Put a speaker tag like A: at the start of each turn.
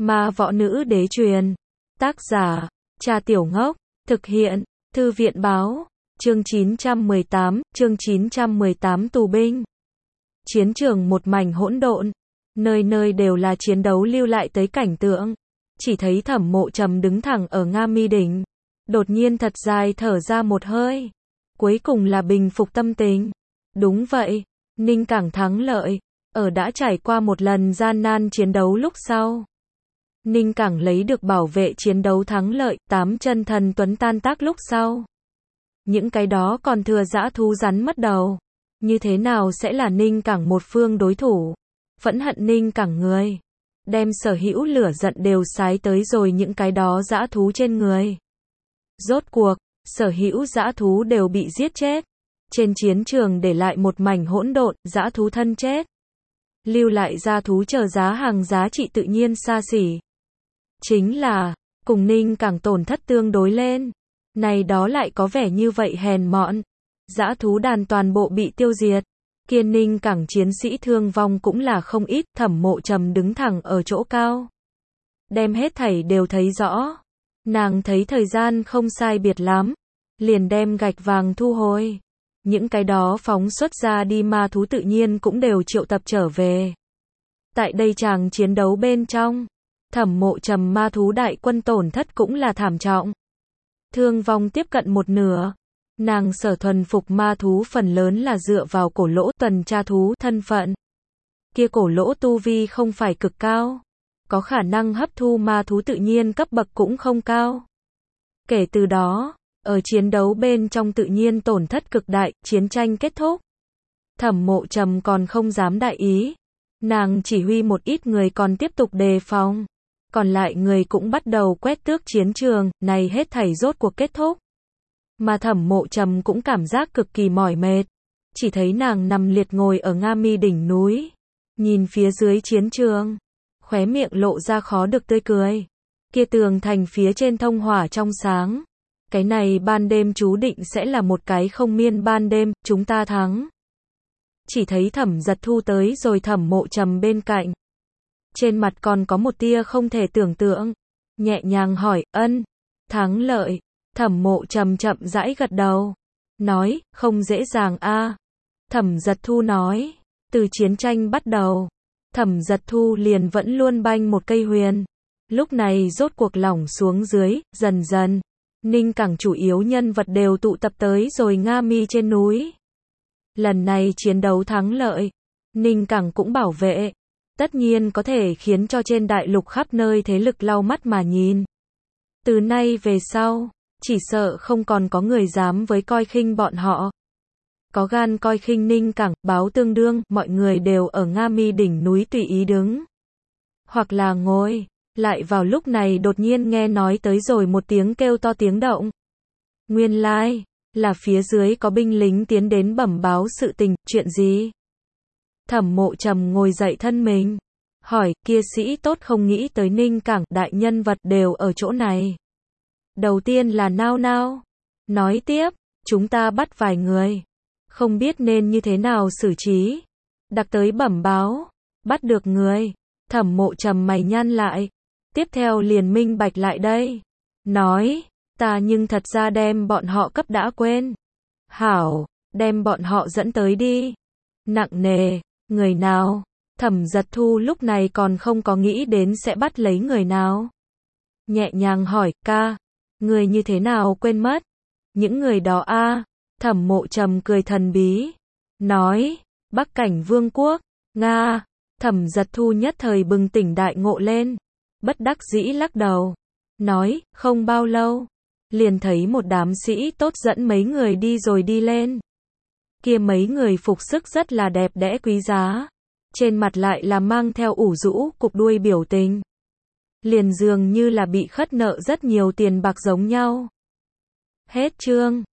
A: Ma võ nữ đế truyền. Tác giả, Trà Tiểu Ngốc. Thực hiện, Thư viện báo. Chương 918 tù binh. Chiến trường một mảnh hỗn độn. Nơi nơi đều là chiến đấu lưu lại tới cảnh tượng. Chỉ thấy Thẩm Mộ Trầm đứng thẳng ở Nga Mi đỉnh. Đột nhiên thật dài thở ra một hơi. Cuối cùng là bình phục tâm tình. Đúng vậy, Ninh Cảng thắng lợi. Ở đã trải qua một lần gian nan chiến đấu lúc sau. Ninh Cảng lấy được bảo vệ chiến đấu thắng lợi, 8 chân thần tuấn tan tác lúc sau. Những cái đó còn thừa dã thú rắn mất đầu. Như thế nào sẽ là Ninh Cảng một phương đối thủ? Phẫn hận Ninh Cảng người. Đem sở hữu lửa giận đều sái tới rồi những cái đó dã thú trên người. Rốt cuộc, sở hữu dã thú đều bị giết chết. Trên chiến trường để lại một mảnh hỗn độn, dã thú thân chết. Lưu lại ra thú chờ giá hàng giá trị tự nhiên xa xỉ. Chính là, cùng Ninh Cảng tổn thất tương đối lên. Này đó lại có vẻ như vậy hèn mọn. Dã thú đàn toàn bộ bị tiêu diệt. Kiên Ninh Cảng chiến sĩ thương vong cũng là không ít. Thẩm Mộ Trầm đứng thẳng ở chỗ cao. Đem hết thảy đều thấy rõ. Nàng thấy thời gian không sai biệt lắm. Liền đem gạch vàng thu hồi. Những cái đó phóng xuất ra đi ma thú tự nhiên cũng đều triệu tập trở về. Tại đây chàng chiến đấu bên trong, Thẩm Mộ Trầm ma thú đại quân tổn thất cũng là thảm trọng. Thương vong tiếp cận một nửa. Nàng sở thuần phục ma thú phần lớn là dựa vào cổ lỗ tuần tra thú thân phận. Kia cổ lỗ tu vi không phải cực cao. Có khả năng hấp thu ma thú tự nhiên cấp bậc cũng không cao. Kể từ đó, ở chiến đấu bên trong tự nhiên tổn thất cực đại, chiến tranh kết thúc. Thẩm Mộ Trầm còn không dám đại ý. Nàng chỉ huy một ít người còn tiếp tục đề phòng. Còn lại người cũng bắt đầu quét tước chiến trường, này hết thảy rốt cuộc kết thúc. Mà Thẩm Mộ Trầm cũng cảm giác cực kỳ mỏi mệt. Chỉ thấy nàng nằm liệt ngồi ở Nga Mi đỉnh núi. Nhìn phía dưới chiến trường. Khóe miệng lộ ra khó được tươi cười. Kia tường thành phía trên thông hỏa trong sáng. Cái này ban đêm chú định sẽ là một cái không miên ban đêm, chúng ta thắng. Chỉ thấy Thẩm Giật Thu tới rồi Thẩm Mộ Trầm bên cạnh. Trên mặt còn có một tia không thể tưởng tượng. Nhẹ nhàng hỏi, thắng lợi. Thẩm Mộ Trầm chậm rãi gật đầu. Nói, không dễ dàng a. Thẩm Giật Thu nói, từ chiến tranh bắt đầu. Thẩm Giật Thu liền vẫn luôn banh một cây huyền. Lúc này rốt cuộc lỏng xuống dưới, dần dần. Ninh Cảng chủ yếu nhân vật đều tụ tập tới rồi Nga Mi trên núi. Lần này chiến đấu thắng lợi. Ninh Cảng cũng bảo vệ. Tất nhiên có thể khiến cho trên đại lục khắp nơi thế lực lau mắt mà nhìn. Từ nay về sau, chỉ sợ không còn có người dám với coi khinh bọn họ. Có gan coi khinh Ninh Cảng, báo tương đương, mọi người đều ở Nga Mi đỉnh núi tùy ý đứng. Hoặc là ngồi. Lại vào lúc này đột nhiên nghe nói tới rồi một tiếng kêu to tiếng động. Nguyên lai, là phía dưới có binh lính tiến đến bẩm báo sự tình, chuyện gì? Thẩm Mộ Trầm ngồi dậy thân mình. Hỏi, kia sĩ tốt không nghĩ tới Ninh Cảng, đại nhân vật đều ở chỗ này. Đầu tiên là Nao Nao. Nói tiếp, chúng ta bắt vài người. Không biết nên như thế nào xử trí. Đặc tới bẩm báo. Bắt được người. Thẩm Mộ Trầm mày nhăn lại. Tiếp theo liền minh bạch lại đây. Nói, ta nhưng thật ra đem bọn họ cấp đã quên. Hảo, đem bọn họ dẫn tới đi. Nặng nề, người nào? Thẩm Giật Thu lúc này còn không có nghĩ đến sẽ bắt lấy người nào. Nhẹ nhàng hỏi, ca, người như thế nào quên mất? Những người đó a. Thẩm Mộ Trầm cười thần bí. Nói, Bắc Cảnh Vương quốc, Nga. Thẩm Giật Thu nhất thời bừng tỉnh đại ngộ lên. Bất đắc dĩ lắc đầu. Nói, không bao lâu. Liền thấy một đám sĩ tốt dẫn mấy người đi rồi đi lên. Kia mấy người phục sức rất là đẹp đẽ quý giá. Trên mặt lại là mang theo ủ rũ, cục đuôi biểu tình. Liền dường như là bị khất nợ rất nhiều tiền bạc giống nhau. Hết chương.